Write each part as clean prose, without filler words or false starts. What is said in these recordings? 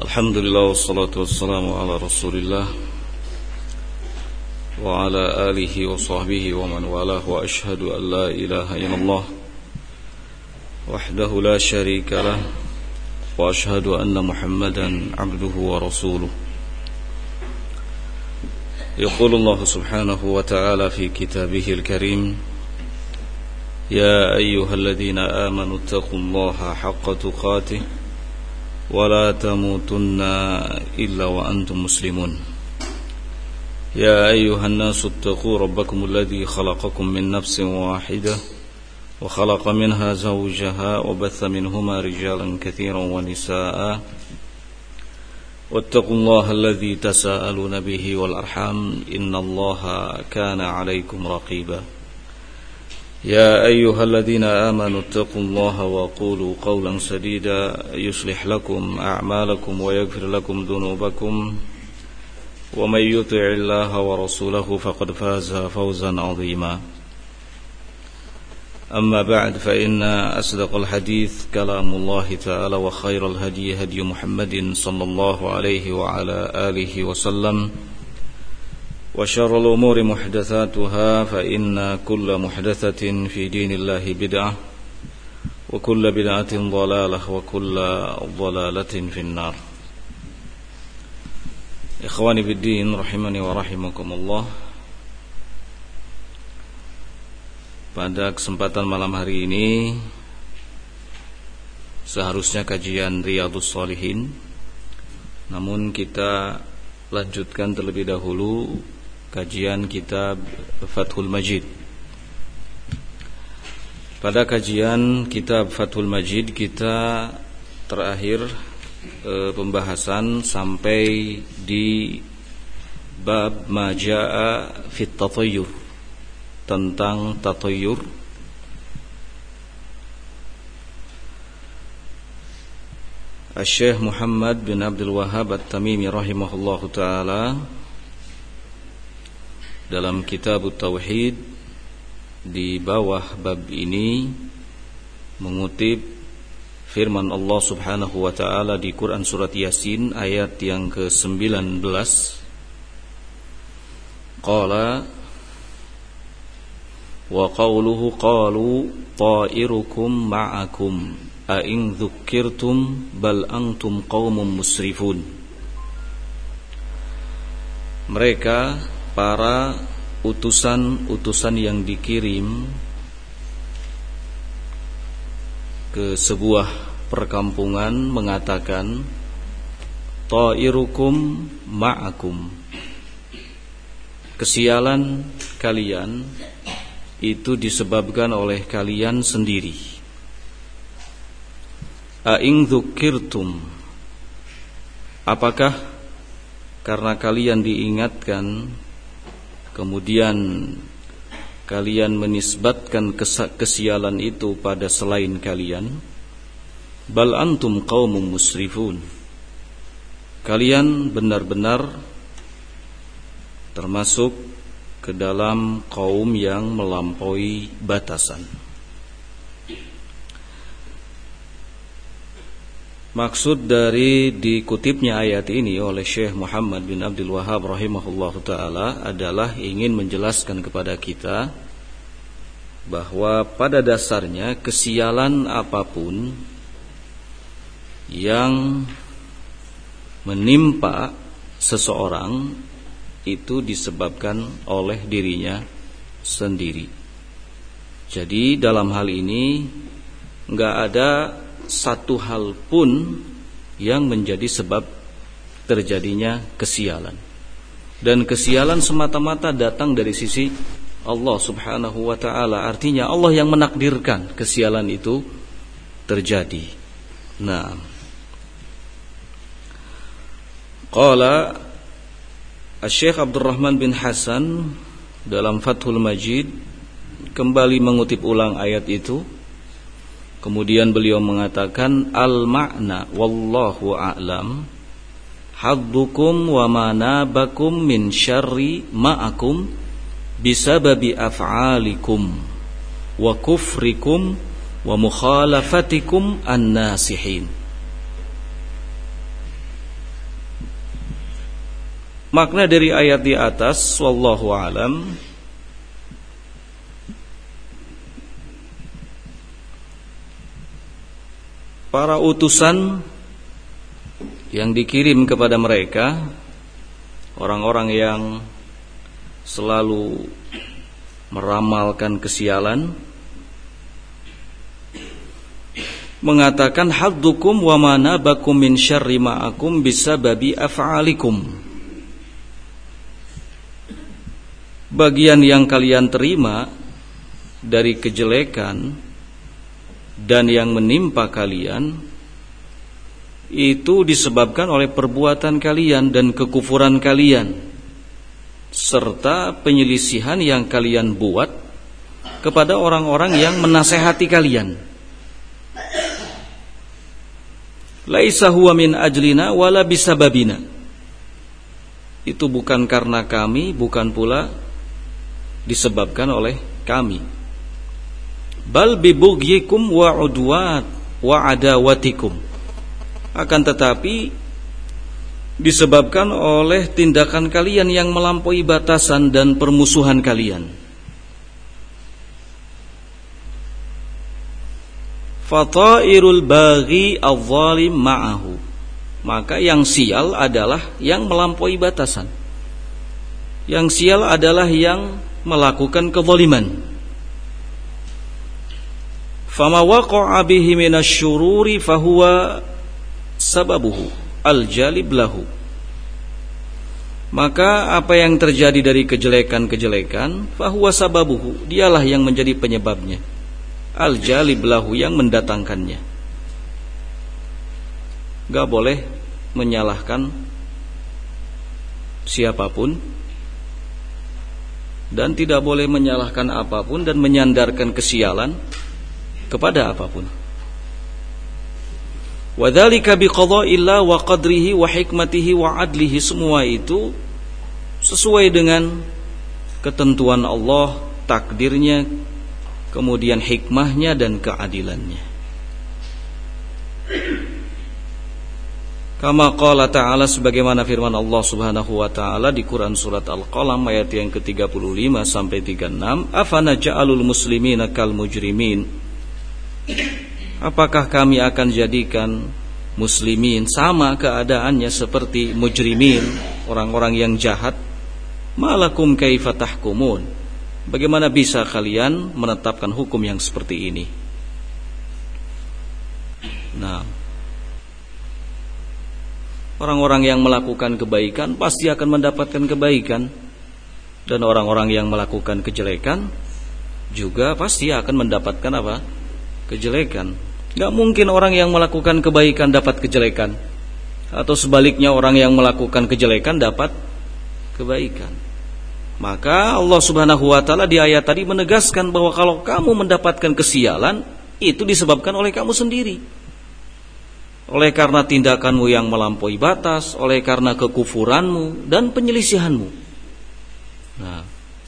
Alhamdulillah wassalatu wassalamu ala Rasulillah wa ala alihi wa sahbihi wa man walah wa ashhadu an la ilaha illallah wahdahu la syarika lah wa ashhadu anna Muhammadan abduhu wa rasuluh. Yaqulu Allah subhanahu wa ta'ala fi kitabihil karim, ya ayyuhalladzina amanu taqullaha haqqa tuqatih ولا تموتن إلا وأنتم مسلمون يا أيها الناس اتقوا ربكم الذي خلقكم من نفس واحدة وخلق منها زوجها وبث منهما رجالا كثيرا ونساء واتقوا الله الذي تساءلون به والأرحام إن الله كان عليكم رقيبا يا أيها الذين آمنوا اتقوا الله وقولوا قولا سديدا يصلح لكم أعمالكم ويغفر لكم ذنوبكم ومن يطع الله ورسوله فقد فاز فوزا عظيما أما بعد فإن أصدق الحديث كلام الله تعالى وخير الهدي هدي محمد صلى الله عليه وعلى آله وسلم وشر الأمور محدثاتها فإن كل محدثة في دين الله بدعة وكل بدعة ضلالة وكل ضلالة في النار. Ikhwani fiddin rahimani wa rahimakumullah. Pada kesempatan malam hari ini seharusnya kajian Riyadhus Shalihin, namun kita lanjutkan terlebih dahulu kajian kitab Fathul Majid. Pada kajian kitab Fathul Majid kita terakhir pembahasan sampai di bab ma jaa fit tatayyur, tentang tatayyur. Syekh Muhammad bin Abdul Wahhab At-Tamimi rahimahullahu taala dalam kitab Tauhid di bawah bab ini mengutip firman Allah Subhanahu wa taala di Quran surat Yasin ayat yang ke-19. Qala wa qawluhu qalu ta'irukum ma'akum a in dzukkirtum bal antum qaumun musrifun. Mereka para utusan-utusan yang dikirim ke sebuah perkampungan mengatakan ta'irukum ma'akum, kesialan kalian itu disebabkan oleh kalian sendiri. A'in dzukirtum, apakah karena kalian diingatkan kemudian kalian menisbatkan kesialan itu pada selain kalian? Bal antum qaumun musrifun, kalian benar-benar termasuk ke dalam kaum yang melampaui batasan. Maksud dari dikutipnya ayat ini oleh Syekh Muhammad bin Abdul Wahhab rahimahullahu ta'ala adalah ingin menjelaskan kepada kita bahwa pada dasarnya kesialan apapun yang menimpa seseorang itu disebabkan oleh dirinya sendiri. Jadi dalam hal ini enggak ada satu hal pun yang menjadi sebab terjadinya kesialan. Dan kesialan semata-mata datang dari sisi Allah Subhanahu wa ta'ala. Artinya Allah yang menakdirkan kesialan itu terjadi. Nah, qala Syekh Abdurrahman bin Hasan dalam Fathul Majid kembali mengutip ulang ayat itu. Kemudian beliau mengatakan al-ma'na wallahu a'lam haddukum wa manabakum min syarri ma'akum bisababi af'alikum wa kufrikum wa mukhalafatikum an-nasihin. makna dari ayat di atas, wallahu alam, para utusan yang dikirim kepada mereka, orang-orang yang selalu meramalkan kesialan, mengatakan haddukum wa manabakum min syarri ma'akum bisababi af'alikum. Bagian yang kalian terima dari kejelekan dan yang menimpa kalian itu disebabkan oleh perbuatan kalian dan kekufuran kalian, serta penyelisihan yang kalian buat kepada orang-orang yang menasehati kalian. Laisa huwa min ajlina wala bisababina. Itu bukan karena kami, bukan pula disebabkan oleh kami. Bal bibughyikum wa udwat wa adawatikum. Akan tetapi disebabkan oleh tindakan kalian yang melampaui batasan dan permusuhan kalian. Fatairul baghi adh-dhalim ma'ahu. Maka yang sial adalah yang melampaui batasan. Yang sial adalah yang melakukan kezaliman. Fama waqa'a bihi minasyururi fahuwa sababuhu al-jalib lahu. Maka apa yang terjadi dari kejelekan-kejelekan, fahuwa sababuhu, dialah yang menjadi penyebabnya. Al-jalib lahu, yang mendatangkannya. Gak boleh menyalahkan siapapun, dan tidak boleh menyalahkan apapun dan menyandarkan kesialan kepada apapun. Wa dzalika biqada'illah wa qadrihi wa hikmatihi wa adlihi. Semua itu sesuai dengan ketentuan Allah, takdirnya, kemudian hikmahnya dan keadilannya. Kama qala ta'ala, sebagaimana firman Allah Subhanahu wa ta'ala di Quran surat Al-Qalam ayat yang ke-35 sampai 36, afana ja'alul muslimina kal mujrimin. Apakah kami akan jadikan muslimin sama keadaannya seperti mujrimin, orang-orang yang jahat? Malakum kaifa tahkumun. Bagaimana bisa kalian menetapkan hukum yang seperti ini? Nah, orang-orang yang melakukan kebaikan pasti akan mendapatkan kebaikan, dan orang-orang yang melakukan kejelekan juga pasti akan mendapatkan apa? Kejelekan. Gak mungkin orang yang melakukan kebaikan dapat kejelekan, atau sebaliknya orang yang melakukan kejelekan dapat kebaikan. Maka Allah Subhanahu wa ta'ala di ayat tadi menegaskan bahwa kalau kamu mendapatkan kesialan, itu disebabkan oleh kamu sendiri, oleh karena tindakanmu yang melampaui batas, oleh karena kekufuranmu dan penyelisihanmu. Nah,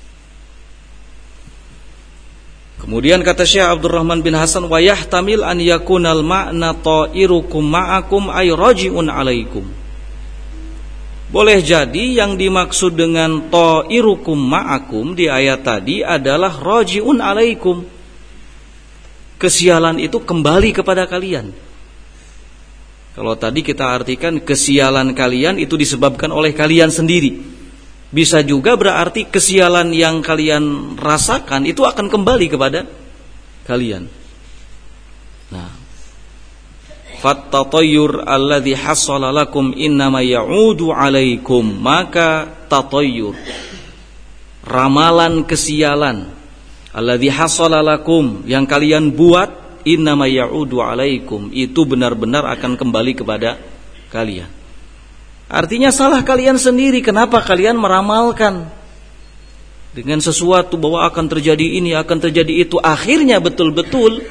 kemudian kata Syekh Abdurrahman bin Hasan, wa yahtamil an yakunal ma'na ta'irukum ma'akum ay raji'un alaikum. Boleh jadi yang dimaksud dengan ta'irukum ma'akum di ayat tadi adalah raji'un alaikum. Kesialan itu kembali kepada kalian. Kalau tadi kita artikan kesialan kalian itu disebabkan oleh kalian sendiri, bisa juga berarti kesialan yang kalian rasakan itu akan kembali kepada kalian. Nah, fattatayyur alladhi hassala lakum innama ya'udu alaikum. Maka tatayyur, ramalan kesialan, alladhi hassala lakum, yang kalian buat, innama ya'udu alaikum, itu benar-benar akan kembali kepada kalian. Artinya salah kalian sendiri. Kenapa kalian meramalkan dengan sesuatu bahwa akan terjadi ini, akan terjadi itu? Akhirnya betul-betul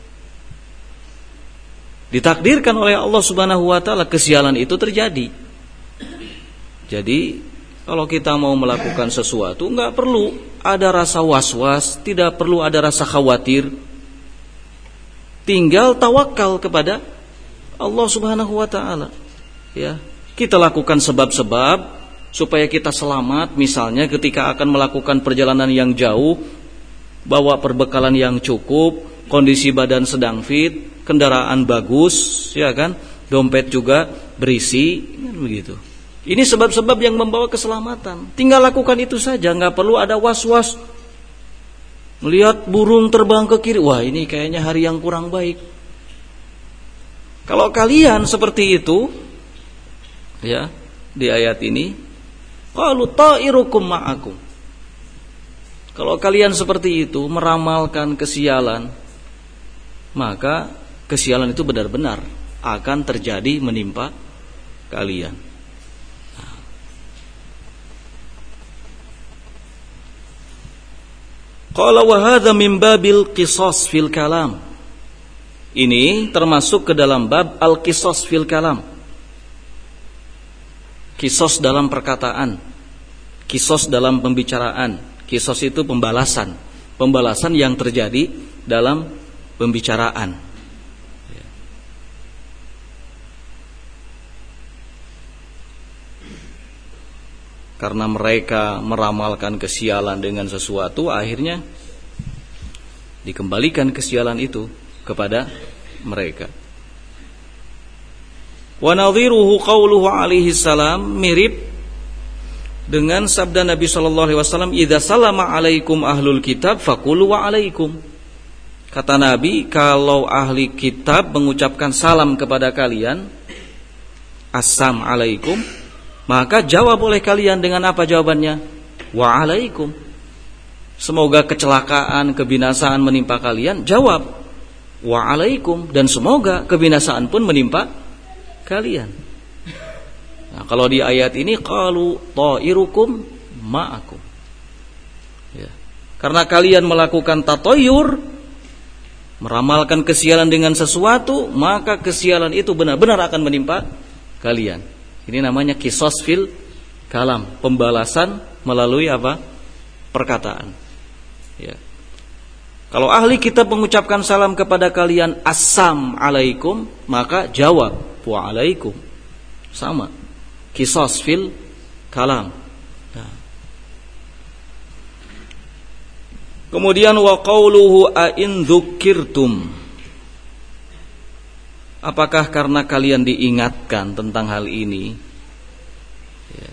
ditakdirkan oleh Allah Subhanahu wa ta'ala kesialan itu terjadi. Jadi kalau kita mau melakukan sesuatu, enggak perlu ada rasa was-was, tidak perlu ada rasa khawatir. Tinggal tawakal kepada Allah Subhanahu wa ta'ala. Ya, kita lakukan sebab-sebab, supaya kita selamat, misalnya ketika akan melakukan perjalanan yang jauh, bawa perbekalan yang cukup, kondisi badan sedang fit, kendaraan bagus, ya kan, dompet juga berisi, kan begitu. Ini sebab-sebab yang membawa keselamatan. Tinggal lakukan itu saja, nggak perlu ada was-was. Melihat burung terbang ke kiri, wah ini kayaknya hari yang kurang baik. Kalau kalian seperti itu, ya, di ayat ini, qalu ta'irukum ma'akum. Kalau kalian seperti itu meramalkan kesialan, maka kesialan itu benar-benar akan terjadi menimpa kalian. Qala wa hadza min babil qisas fil kalam. Ini termasuk ke dalam bab al-qisas fil kalam. Qisas dalam perkataan, qisas dalam pembicaraan. Qisas itu pembalasan. Pembalasan yang terjadi dalam pembicaraan. Karena mereka meramalkan kesialan dengan sesuatu, akhirnya dikembalikan kesialan itu kepada mereka. Wa nadhiruhu qauluhu alaihi salam, mirip dengan sabda Nabi sallallahu alaihi wasallam, "Idza salama alaikum ahlul kitab faqulu wa alaikum." Kata Nabi, kalau ahli kitab mengucapkan salam kepada kalian, assam alaikum, maka jawab oleh kalian dengan apa jawabannya? Wa alaikum. Semoga kecelakaan, kebinasaan menimpa kalian, jawab wa alaikum, dan semoga kebinasaan pun menimpa kalian. Nah, kalau di ayat ini qalu ta'irukum ma'akum. Ya. Karena kalian melakukan tatoyur, meramalkan kesialan dengan sesuatu, maka kesialan itu benar-benar akan menimpa kalian. Ini namanya qisas fil kalam, pembalasan melalui apa? Perkataan. Ya. Kalau ahli kitab mengucapkan salam kepada kalian assam alaikum, maka jawab wa alaikum. Sama. Qisas fil kalam. Nah. Kemudian wa qauluhu a in dzukirtum. Apakah karena kalian diingatkan tentang hal ini? Ya.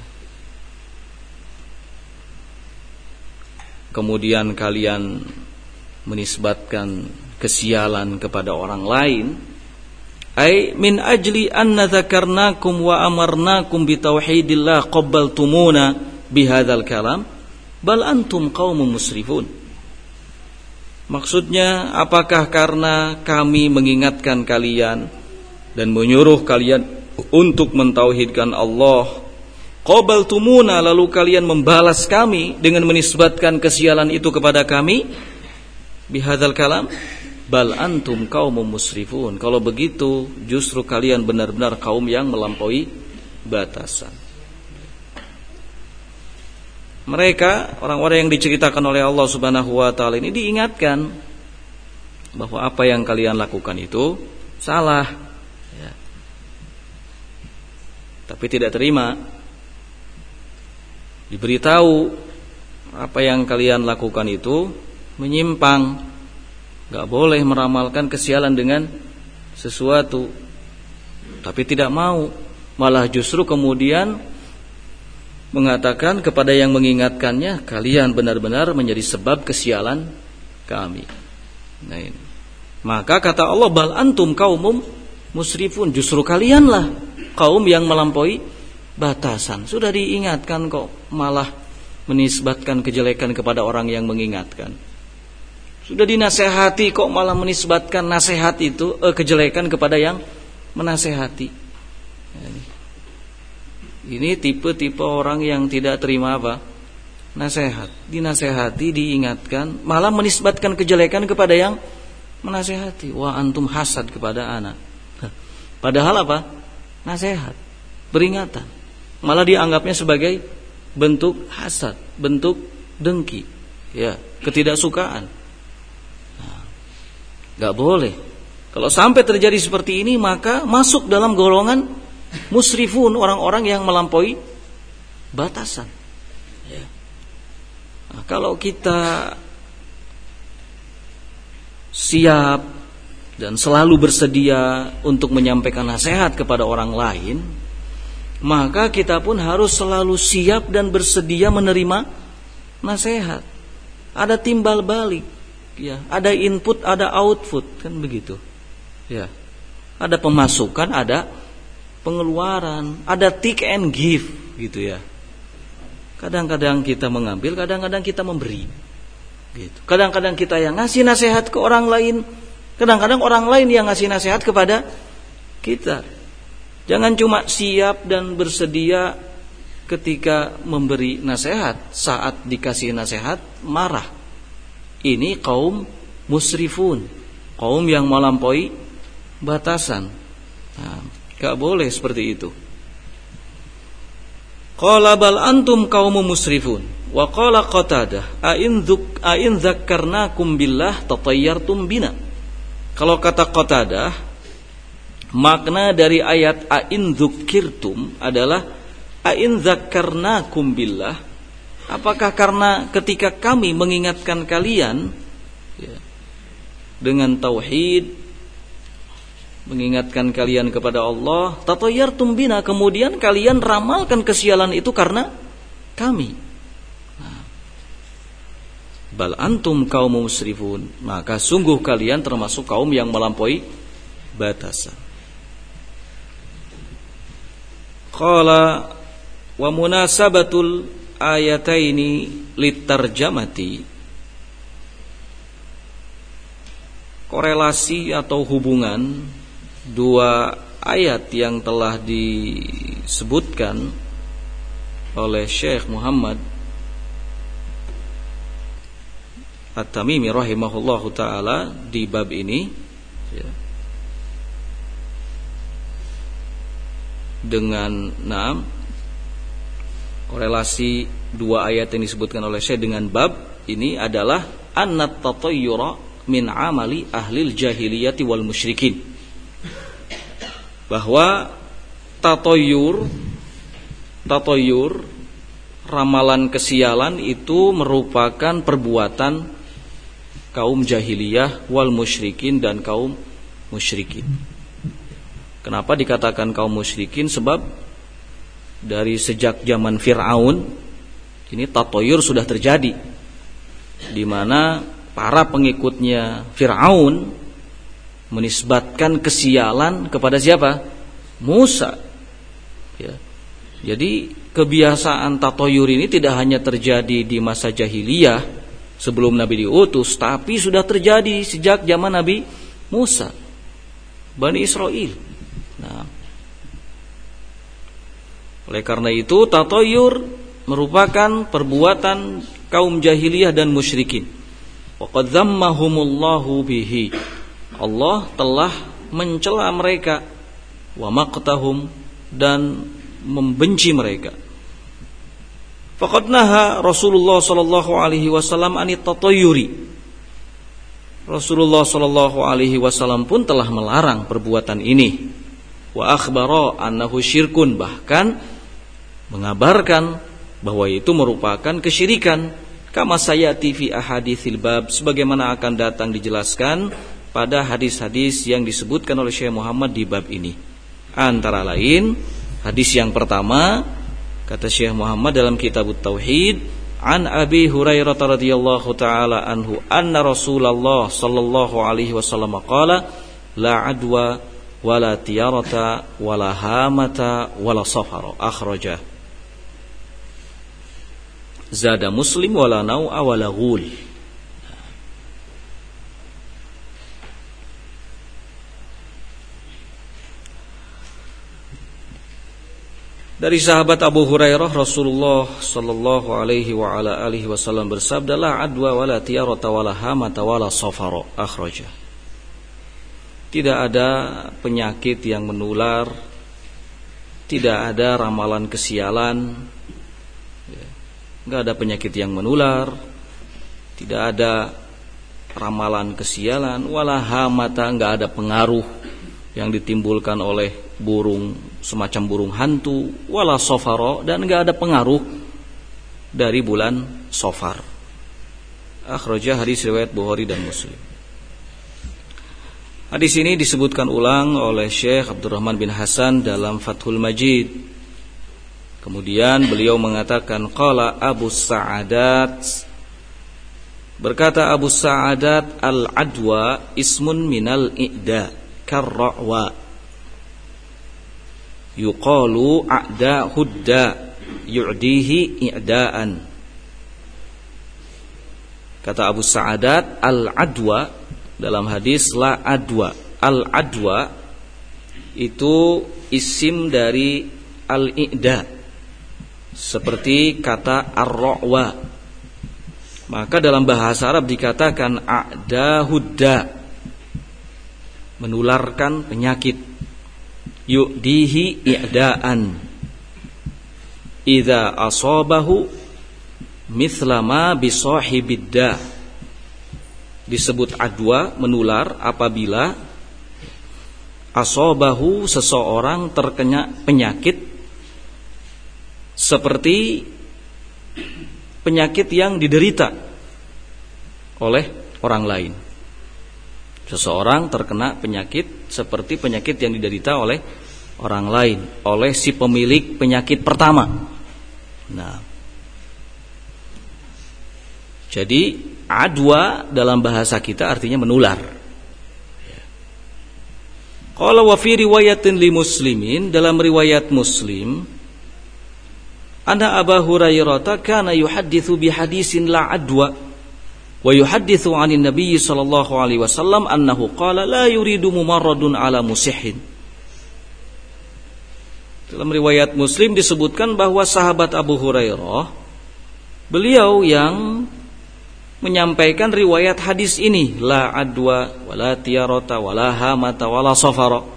Kemudian kalian menisbatkan kesialan kepada orang lain. Ai min ajli anna dzakarnakum wa amarnakum bi tauhidillah qabbaltumuna bihadzal kalam bal antum qaumun musrifun. Maksudnya, apakah karena kami mengingatkan kalian dan menyuruh kalian untuk mentauhidkan Allah, qabaltumuna, lalu kalian membalas kami dengan menisbatkan kesialan itu kepada kami, bihadzal kalam, bal antum qaumun musrifun. Kalau begitu, justru kalian benar-benar kaum yang melampaui batasan. Mereka, orang-orang yang diceritakan oleh Allah Subhanahu wa taala ini, diingatkan bahwa apa yang kalian lakukan itu salah, ya. Tapi tidak terima. Diberitahu apa yang kalian lakukan itu menyimpang, gak boleh meramalkan kesialan dengan sesuatu. Tapi tidak mau, malah justru kemudian mengatakan kepada yang mengingatkannya, kalian benar-benar menjadi sebab kesialan kami. Nah ini. Maka kata Allah, bal antum qaumum musrifun, justru kalianlah kaum yang melampaui batasan. Sudah diingatkan kok malah menisbatkan kejelekan kepada orang yang mengingatkan. Sudah dinasehati kok malah menisbatkan nasihat itu kejelekan kepada yang menasehati. Ini tipe-tipe orang yang tidak terima apa? Nasihat. Dinasehati, diingatkan, malah menisbatkan kejelekan kepada yang menasehati. Wah, antum hasad kepada anak. Padahal apa? Nasihat, peringatan. Malah dianggapnya sebagai bentuk hasad, bentuk dengki, ya, ketidaksukaan. Nah, gak boleh. Kalau sampai terjadi seperti ini, maka masuk dalam golongan musrifun, orang-orang yang melampaui batasan. Ya. Nah, kalau kita siap dan selalu bersedia untuk menyampaikan nasihat kepada orang lain, maka kita pun harus selalu siap dan bersedia menerima nasihat. Ada timbal balik, ya, ada input, ada output, kan begitu. Ya. Ada pemasukan, ada pengeluaran, ada take and give, gitu ya. Kadang-kadang kita mengambil, kadang-kadang kita memberi. Gitu. Kadang-kadang kita yang ngasih nasihat ke orang lain, kadang-kadang orang lain yang ngasih nasihat kepada kita. Jangan cuma siap dan bersedia ketika memberi nasihat, saat dikasih nasihat marah. Ini kaum musrifun, kaum yang melampaui batasan. Nah, gak boleh seperti itu. Qala bal antum qaumun musrifun. Wa qala Qatadah a'in dzakkarnakum billah tatayyartum bina. Kalau kata Qatadah, makna dari ayat a'in dzukirtum adalah a'in dzakkarnakum billah. Apakah karena ketika kami mengingatkan kalian ya, dengan tauhid, mengingatkan kalian kepada Allah, tatayyartum bina, kemudian kalian ramalkan kesialan itu karena kami. Bal antum kaum musrifun, maka sungguh kalian termasuk kaum yang melampaui batasan. Qala wa munasabatul ayataini litarjamati, korelasi atau hubungan dua ayat yang telah disebutkan oleh Syekh Muhammad At-Tamimi rahimahullahu ta'ala di bab ini ya, dengan korelasi dua ayat yang disebutkan oleh Syekh dengan bab ini adalah annat tatayyura min amali ahlil jahiliyati wal musyrikin, bahwa tatayyur ramalan kesialan itu merupakan perbuatan kaum jahiliyah wal musyrikin dan kaum musyrikin. Kenapa dikatakan kaum musyrikin? Sebab dari sejak zaman Fir'aun ini tatoyur sudah terjadi, di mana para pengikutnya Fir'aun menisbatkan kesialan kepada siapa? Musa. Ya. Jadi kebiasaan tatoyur ini tidak hanya terjadi di masa jahiliyah sebelum Nabi diutus, tapi sudah terjadi sejak zaman Nabi Musa, Bani Israel. Nah, oleh karena itu tatoyur merupakan perbuatan kaum jahiliyah dan musyrikin. Wa qad dzammahumullahu bihi, Allah telah mencela mereka, wa maqtahum, dan membenci mereka. Faqad naha Rasulullah sallallahu alaihi wasallam anit tatayyuri. Rasulullah sallallahu alaihi wasallam pun telah melarang perbuatan ini. Wa akhbara annahu syirkun, bahkan mengabarkan bahwa itu merupakan kesyirikan, kama sayati fi ahaditsil bab, sebagaimana akan datang dijelaskan pada hadis-hadis yang disebutkan oleh Syekh Muhammad di bab ini. Antara lain hadis yang pertama, kata Syekh Muhammad dalam kitab Tauhid, an Abi Hurairah radhiyallahu taala anhu anna Rasulullah sallallahu alaihi wasallam qala la adwa wala tiyarata wala hamata wala safara, akhrajah. Zada Muslim wala nau'a wala ghul. Dari sahabat Abu Hurairah, Rasulullah sallallahu alaihi wa ala alihi wasallam bersabda, la adwa wala tiyarata wala hamata wala safara, akhrajah. Tidak ada penyakit yang menular, tidak ada ramalan kesialan, enggak ada penyakit yang menular, tidak ada ramalan kesialan, wala hamata, enggak ada pengaruh yang ditimbulkan oleh burung semacam burung hantu, wala safara, dan enggak ada pengaruh dari bulan Safar. Akhrajah, hadis riwayat Bukhari dan Muslim. Hadis ini disebutkan ulang oleh Syekh Abdurrahman bin Hasan dalam Fathul Majid. Kemudian beliau mengatakan qala Abu Sa'adat, berkata Abu Sa'adat, al-adwa ismun minal i'da karra'wa yuqalu a'da hudda yu'dihi i'daan. Kata Abu Sa'adat, al-adwa dalam hadis la adwa. Al-adwa itu isim dari al-i'da, seperti kata ar-ra'wa. Maka dalam bahasa Arab dikatakan a'da hudda, menularkan penyakit. Yu'dihi i'daan idza asabahu mithla ma bi sahibidda. Disebut adwa, menular, apabila asabahu, seseorang terkena penyakit seperti penyakit yang diderita oleh orang lain. Seseorang terkena penyakit seperti penyakit yang diderita oleh orang lain, oleh si pemilik penyakit pertama. Nah, jadi adwa dalam bahasa kita artinya menular. Qala wa fi riwayatin li muslimin, dalam riwayat Muslim, anna Abu Hurairah kana yuhadditsu bi hadisin la adwa wa yuhadditsu 'anil nabiy sallallahu alaihi wasallam annahu qala la yuridu mumarradun ala musihhin. Dalam riwayat Muslim disebutkan bahwa sahabat Abu Hurairah, beliau yang menyampaikan riwayat hadis ini, la adwa wala tiyarata wala hamata wala safara.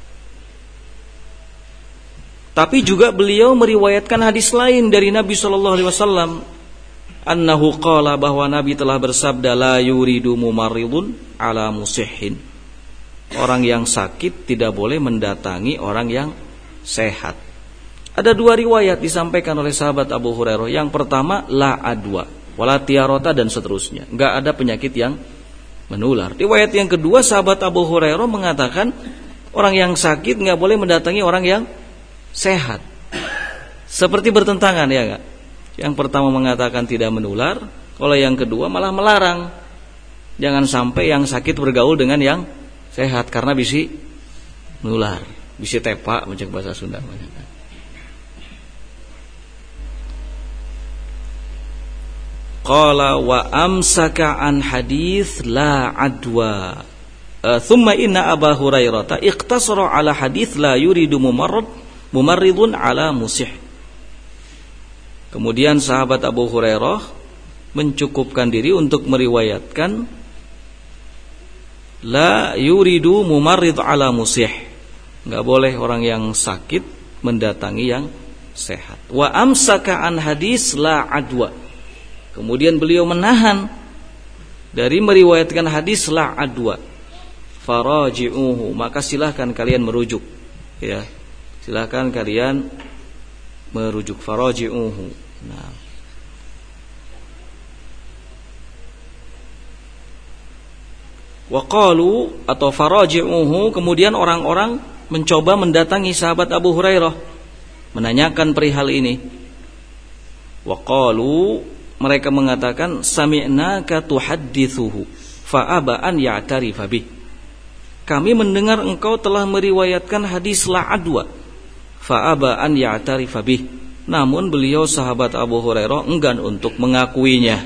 Tapi juga beliau meriwayatkan hadis lain dari Nabi sallallahu alaihi wasallam, annahu qala, bahwa Nabi telah bersabda, la yuridu mumarridun ala musihhin. Orang yang sakit tidak boleh mendatangi orang yang sehat. Ada dua riwayat disampaikan oleh sahabat Abu Hurairah. Yang pertama la adwa wala tiyarata dan seterusnya, enggak ada penyakit yang menular. Riwayat yang kedua, sahabat Abu Hurairah mengatakan orang yang sakit enggak boleh mendatangi orang yang sehat. Seperti bertentangan, ya enggak? Yang pertama mengatakan tidak menular, kalau yang kedua malah melarang jangan sampai yang sakit bergaul dengan yang sehat karena bisa menular, bisa tepak macam bahasa Sunda. Qala wa amsaka an hadits la adwa thumma inna Abu Hurairah iqtasara ala hadits la yuridu mumarridun ala musih. Kemudian sahabat Abu Hurairah mencukupkan diri untuk meriwayatkan la yuridu mumarrid ala musih, enggak boleh orang yang sakit mendatangi yang sehat. Wa amsaka an hadis la adwa, kemudian beliau menahan dari meriwayatkan hadis la adwa. Faraji'uhu, maka silahkan kalian merujuk, ya. Silahkan kalian merujuk. Faraji'uhu. Nah, waqalu atau faraji'uhu, kemudian orang-orang mencoba mendatangi sahabat Abu Hurairah menanyakan perihal ini. Waqalu, mereka mengatakan sami'naka tuhaddithuhu fa aba an ya'tarifa bih. Kami mendengar engkau telah meriwayatkan hadis la adwa fa aba an ya'tarifa bih. Namun beliau sahabat Abu Hurairah enggan untuk mengakuinya.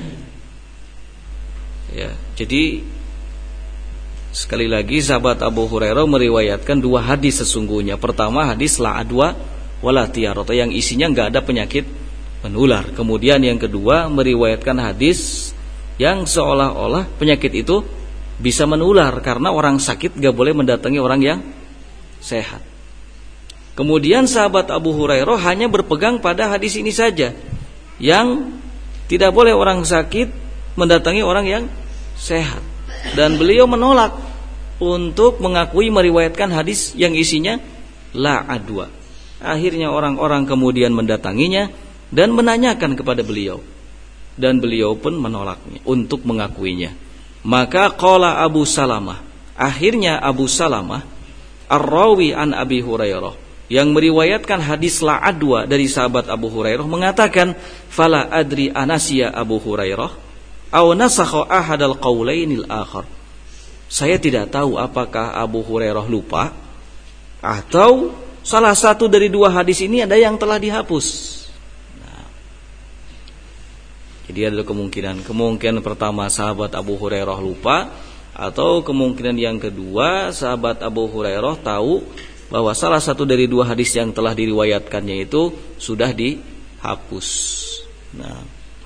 Ya, jadi sekali lagi sahabat Abu Hurairah meriwayatkan dua hadis sesungguhnya. Pertama hadis la adwa wala tiyarata, yang isinya enggak ada penyakit menular. Kemudian yang kedua meriwayatkan hadis yang seolah-olah penyakit itu bisa menular karena orang sakit enggak boleh mendatangi orang yang sehat. Kemudian sahabat Abu Hurairah hanya berpegang pada hadis ini saja, yang tidak boleh orang sakit mendatangi orang yang sehat. Dan beliau menolak untuk mengakui meriwayatkan hadis yang isinya la adwa. Akhirnya orang-orang kemudian mendatanginya dan menanyakan kepada beliau, dan beliau pun menolaknya untuk mengakuinya. Maka qala Abu Salamah, akhirnya Abu Salamah ar-rawi an Abi Hurairah, yang meriwayatkan hadis la adwa dari sahabat Abu Hurairah, mengatakan fala adri anasiya Abu Hurairah aw nasakha ahadal qaulainil akhar. Saya tidak tahu apakah Abu Hurairah lupa atau salah satu dari dua hadis ini ada yang telah dihapus. Nah, jadi ada kemungkinan pertama sahabat Abu Hurairah lupa, atau kemungkinan yang kedua sahabat Abu Hurairah tahu bahwa salah satu dari dua hadis yang telah diriwayatkannya itu sudah dihapus. Nah,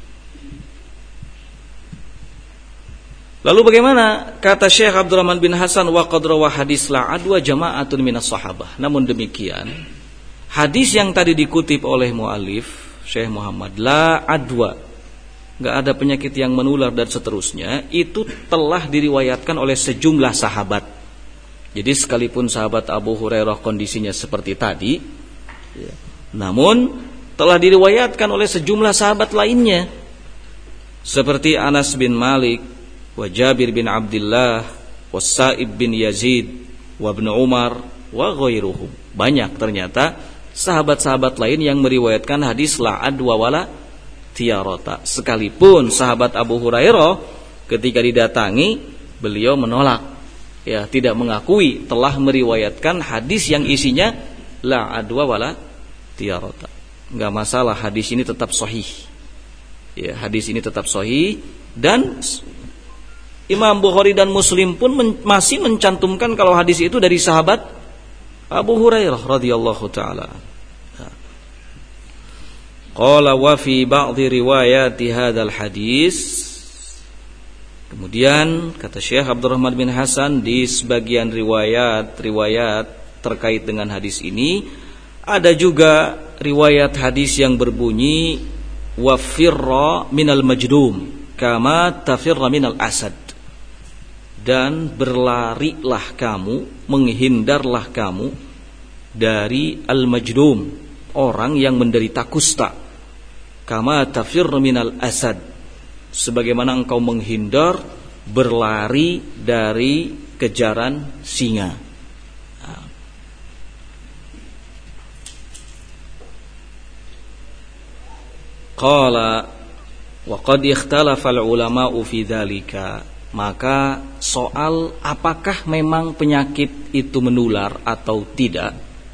lalu bagaimana? Kata Syekh Abdurrahman bin Hasan, wa qad rawa hadis la adwa jama'atun minas sahabah. Namun demikian, hadis yang tadi dikutip oleh muallif Syekh Muhammad, la adwa, enggak ada penyakit yang menular dan seterusnya, itu telah diriwayatkan oleh sejumlah sahabat. Jadi sekalipun sahabat Abu Hurairah kondisinya seperti tadi, namun telah diriwayatkan oleh sejumlah sahabat lainnya, seperti Anas bin Malik, wa Jabir bin Abdullah, wa Sa'ib bin Yazid, wa Ibnu Umar, wa ghairuhum. Banyak ternyata sahabat-sahabat lain yang meriwayatkan hadis la adwa wala tiyarata. Sekalipun sahabat Abu Hurairah ketika didatangi, beliau menolak, tidak mengakui telah meriwayatkan hadis yang isinya la adwa wala tiyarata. Enggak masalah, hadis ini tetap sahih. Hadis ini tetap sahih, dan Imam Bukhari dan Muslim pun masih mencantumkan kalau hadis itu dari sahabat Abu Hurairah radhiyallahu taala. Qala wa fi ba'dhi riwayati hadzal hadis. Kemudian kata Syekh Abdurrahman bin Hasan, di sebagian riwayat terkait dengan hadis ini ada juga riwayat hadis yang berbunyi wa firra minal majdum kama tafirra minal asad. Dan berlarilah kamu, menghindarlah kamu dari al-majdum, orang yang menderita kusta. Kama tafirru minal asad, sebagaimana engkau menghindar, berlari dari kejaran singa. Qala wa qad ikhtalafa al-ulama'u fi dzalika. Maka soal apakah memang penyakit itu menular atau tidak,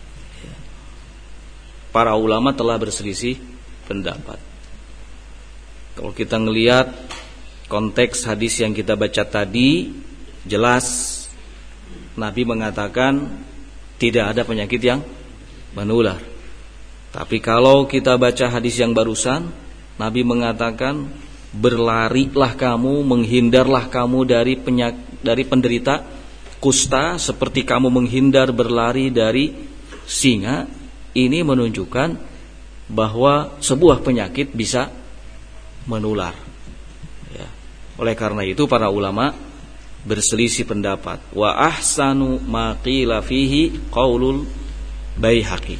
para ulama telah berselisih pendapat. Kalau kita ngelihat konteks hadis yang kita baca tadi, jelas Nabi mengatakan tidak ada penyakit yang menular. Tapi kalau kita baca hadis yang barusan, Nabi mengatakan berlarilah kamu, menghindarlah kamu dari penderita kusta seperti kamu menghindar berlari dari singa. Ini menunjukkan bahwa sebuah penyakit bisa menular. Oleh karena itu para ulama berselisih pendapat. Wa ahsanu ma qila fihi qaulul Baihaqi.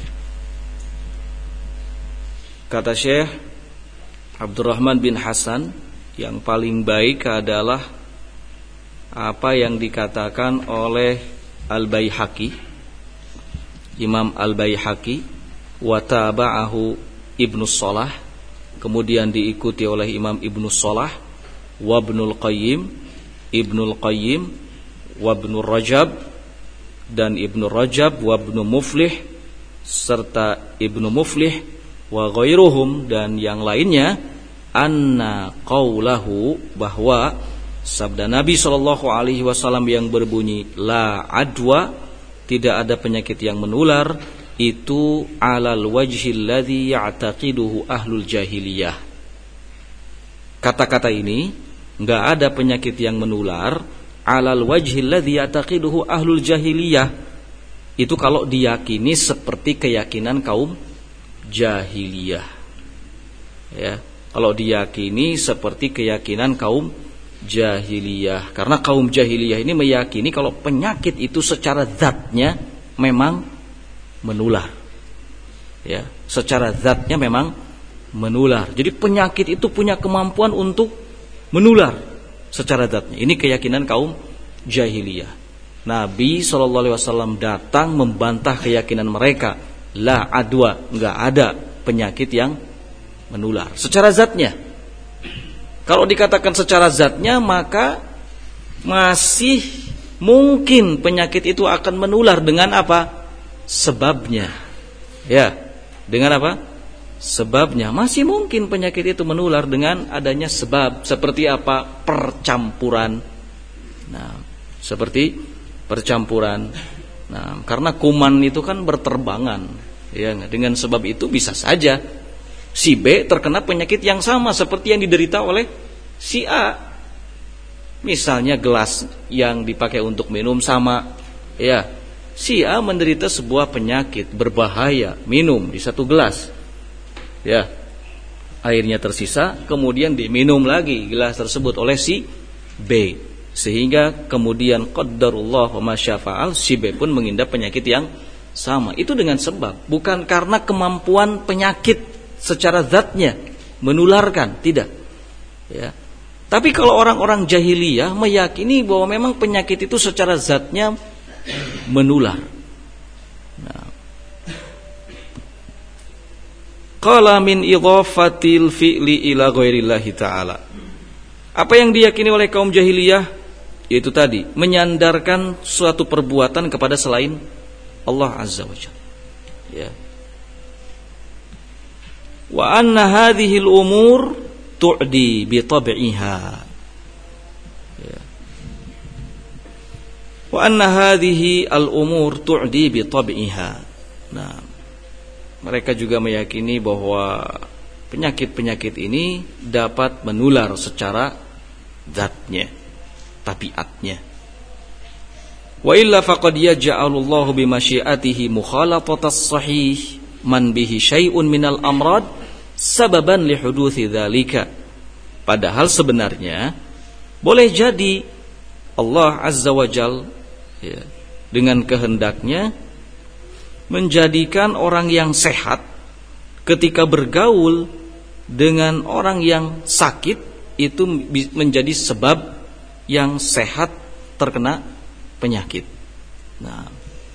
Kata Syekh Abdurrahman bin Hasan, yang paling baik adalah apa yang dikatakan oleh Al-Baihaqi, Imam Al-Baihaqi, wa taba'ahu Ibnu Shalah, kemudian diikuti oleh Imam Ibnu Shalah, wa Ibnul Qayyim, wa Ibnu Rajab, dan Ibnu Rajab, wa Ibnu Muflih, serta Ibnu Muflih, wa ghairuhum, dan yang lainnya, anna qaulahu, bahwa sabda Nabi SAW yang berbunyi la adwa, tidak ada penyakit yang menular, itu alal wajhil ladzi ya'taqiduhu ahlul jahiliyah. Kata-kata ini, enggak ada penyakit yang menular, alal wajhil ladzi ya'taqiduhu ahlul jahiliyah, itu kalau diyakini seperti keyakinan kaum jahiliyah. Kalau diyakini seperti keyakinan kaum jahiliyah, karena kaum jahiliyah ini meyakini kalau penyakit itu secara zatnya memang menular. Ya, secara zatnya memang menular. Jadi penyakit itu punya kemampuan untuk menular secara zatnya. Ini keyakinan kaum jahiliyah. Nabi SAW datang membantah keyakinan mereka. La adwa, enggak ada penyakit yang menular secara zatnya. Kalau dikatakan secara zatnya, maka masih mungkin penyakit itu akan menular dengan apa? Sebabnya. Ya, dengan apa? Sebabnya. Masih mungkin penyakit itu menular dengan adanya sebab. Seperti apa? Percampuran. Nah, seperti percampuran. Nah, karena kuman itu kan berterbangan. Ya, dengan sebab itu bisa saja si B terkena penyakit yang sama seperti yang diderita oleh si A. Misalnya gelas yang dipakai untuk minum sama, ya, si A menderita sebuah penyakit berbahaya, minum di satu gelas, ya, airnya tersisa, kemudian diminum lagi gelas tersebut oleh si B, sehingga kemudian qaddarullah wa masyafa'al, si B pun mengidap penyakit yang sama. Itu dengan sebab, bukan karena kemampuan penyakit secara zatnya menularkan, tidak, ya. Tapi kalau orang-orang jahiliyah meyakini bahwa memang penyakit itu secara zatnya menular. Nah, qala min idhafatil fi'li ila ghairillahi ta'ala. Apa yang diyakini oleh kaum jahiliyah, yaitu tadi menyandarkan suatu perbuatan kepada selain Allah Azza wa Jalla. Ya. Wa anna hadhihi al-umur tu'di bi tab'iha. Ya. Wa anna hadhihi al-umur tu'di bi tab'iha. Nah, mereka juga meyakini bahwa penyakit-penyakit ini dapat menular secara zatnya, tabiatnya. Wa illa faqad yaj'alullahu bi masyiatihi mukhalatatas sahih man bihi syai'un minal amrad sababan li huduthi dzalika. Padahal sebenarnya boleh jadi Allah Azza wa Jal, ya, dengan kehendaknya menjadikan orang yang sehat ketika bergaul dengan orang yang sakit itu menjadi sebab yang sehat terkena penyakit. Nah,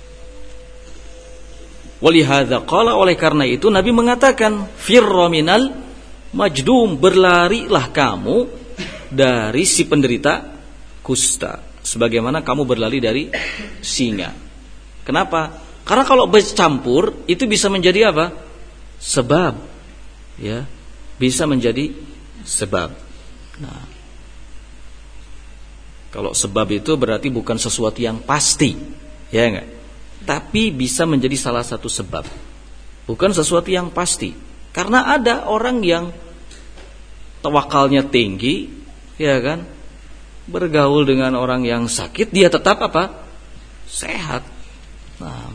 walihadza qala, oleh karena itu Nabi mengatakan firra minal majdum, berlarilah kamu dari si penderita kusta sebagaimana kamu berlari dari singa. Kenapa? Karena kalau bercampur itu bisa menjadi apa? Sebab. Ya, bisa menjadi sebab. Nah, kalau sebab itu berarti bukan sesuatu yang pasti, ya enggak? Tapi bisa menjadi salah satu sebab, bukan sesuatu yang pasti. Karena ada orang yang tawakalnya tinggi, ya kan, bergaul dengan orang yang sakit, dia tetap apa? Sehat. Nah,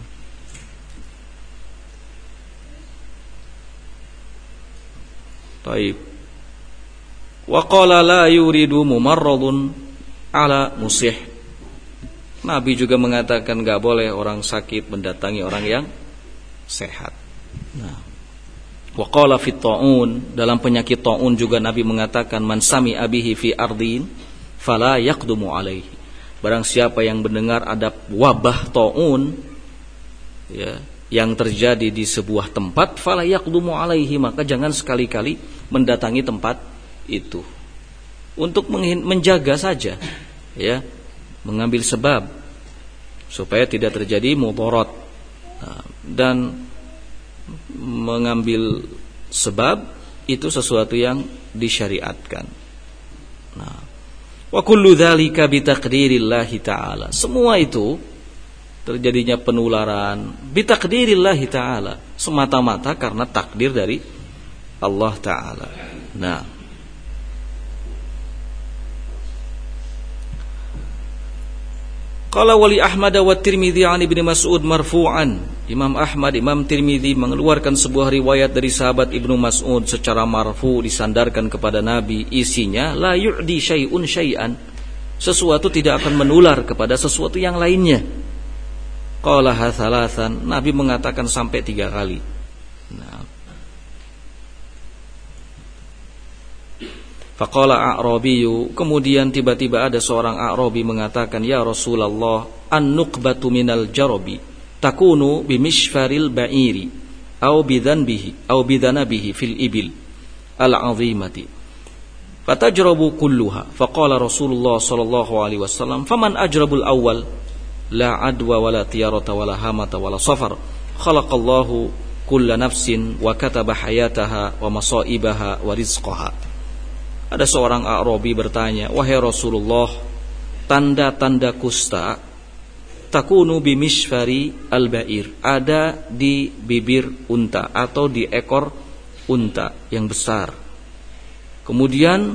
taib. Wa qala la yuridu mumarradun ala musih. Nabi juga mengatakan gak boleh orang sakit mendatangi orang yang sehat. Nah, wa qala fit ta'un, dalam penyakit ta'un juga Nabi mengatakan man sami abihi fi ardin fala yaqdumu alaihi. Barang siapa yang mendengar ada wabah ta'un, ya, yang terjadi di sebuah tempat, fala yaqdumu alaihi, maka jangan sekali-kali mendatangi tempat itu. Untuk menjaga saja, ya, mengambil sebab supaya tidak terjadi mudarat. Nah, dan mengambil sebab itu sesuatu yang disyariatkan. Nah, wa kullu dzalika bi taqdirillahi ta'ala. Semua itu terjadinya penularan bi taqdirillahi ta'ala, semata-mata karena takdir dari Allah Ta'ala. Nah, qala wali Ahmad wa Tirmidzi an Ibnu Mas'ud marfu'an. Imam Ahmad, Imam Tirmidzi mengeluarkan sebuah riwayat dari sahabat Ibnu Mas'ud secara marfu, disandarkan kepada Nabi. Isinya la yu'di syai'un syai'an, sesuatu tidak akan menular kepada sesuatu yang lainnya. Qala hathalathan, Nabi mengatakan sampai 3 kali. Nah. Faqala a'rabiyyu, kemudian tiba-tiba ada seorang A'rabi mengatakan, ya Rasulullah, an-nuqbatu minal jarabi takunu bimishfaril ba'iri au bidhanabihi fil ibil al-'azimati fatajrabu kulluha. Faqala Rasulullah sallallahu alaihi wasallam, faman ajrabul awwal la adwa wala tiyarata wala hamata wala safar khalaqallahu kulla nafsin wa kataba hayataha wa masaibaha wa rizqaha. Ada seorang A'rabi bertanya, wahai Rasulullah, tanda-tanda kusta takunu bimishfari al-ba'ir, ada di bibir unta atau di ekor unta yang besar. Kemudian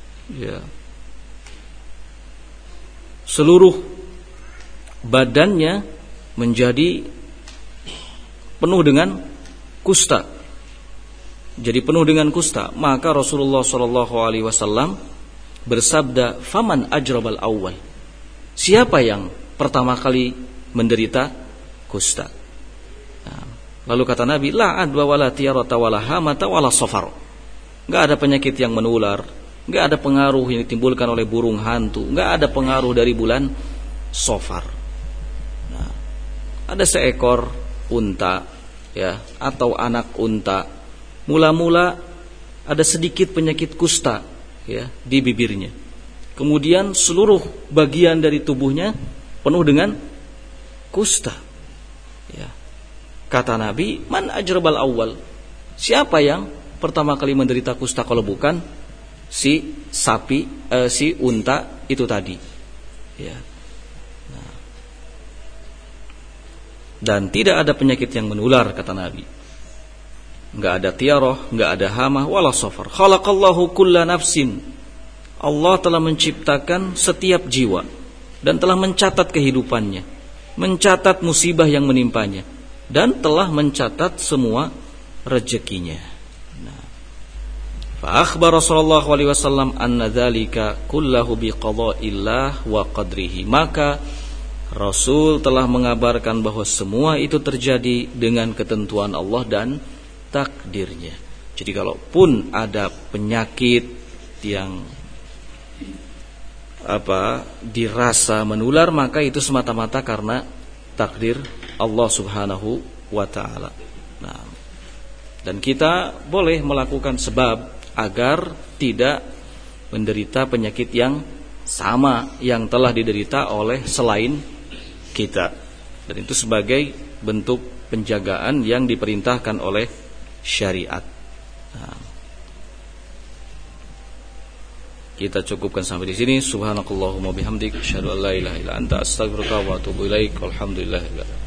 seluruh badannya menjadi penuh dengan kusta. Jadi penuh dengan kusta. Maka Rasulullah SAW bersabda, faman ajrabal awwal, siapa yang pertama kali menderita kusta? Nah, lalu kata Nabi, la adwa wala tiyarata wala hamata wala safar. Gak ada penyakit yang menular, gak ada pengaruh yang ditimbulkan oleh burung hantu, gak ada pengaruh dari bulan Safar. Nah, ada seekor unta, ya, atau anak unta. Mula-mula ada sedikit penyakit kusta, ya, di bibirnya. Kemudian seluruh bagian dari tubuhnya penuh dengan kusta. Ya. Kata Nabi, man ajrabal awwal, siapa yang pertama kali menderita kusta kalau bukan si unta itu tadi. Ya. Nah. Dan tidak ada penyakit yang menular, kata Nabi. Enggak ada tiarah, enggak ada hama, wala safar. Khalaqallahu kulla nafsin. Allah telah menciptakan setiap jiwa dan telah mencatat kehidupannya, mencatat musibah yang menimpanya, dan telah mencatat semua rezekinya. Nah. Fa akhbara sallallahu alaihi wasallam anna dzalika kullahu biqada'illah wa qadrihi. Maka Rasul telah mengabarkan bahwa semua itu terjadi dengan ketentuan Allah dan takdirnya. Jadi kalaupun ada penyakit yang dirasa menular, maka itu semata-mata karena takdir Allah Subhanahu wa taala. Nah, dan kita boleh melakukan sebab agar tidak menderita penyakit yang sama yang telah diderita oleh selain kita. Dan itu sebagai bentuk penjagaan yang diperintahkan oleh syariat. Nah, kita cukupkan sampai di sini. Subhanakallahumma bihamdik, asyhadu an la ilaha illa anta, astaghfiruka wa atubu ilaik. Alhamdulillah.